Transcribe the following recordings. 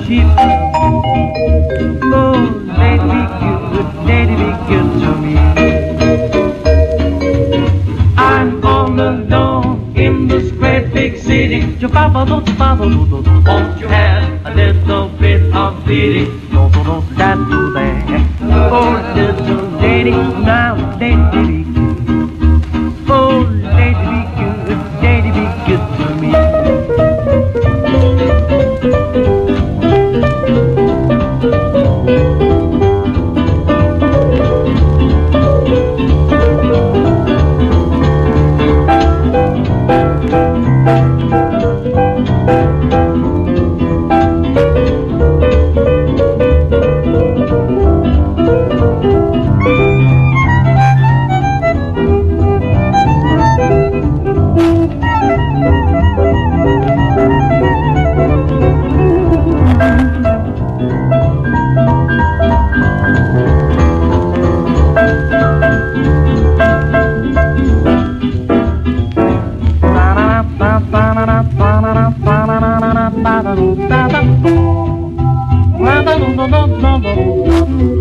sheep. Oh, lady be good to me. I'm all alone in this great big city. Won't you have a little bit of pity? No, that do that. Oh, little lady, now lady be good. Oh, lady be good to me.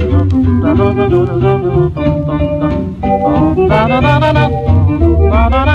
Da da da da da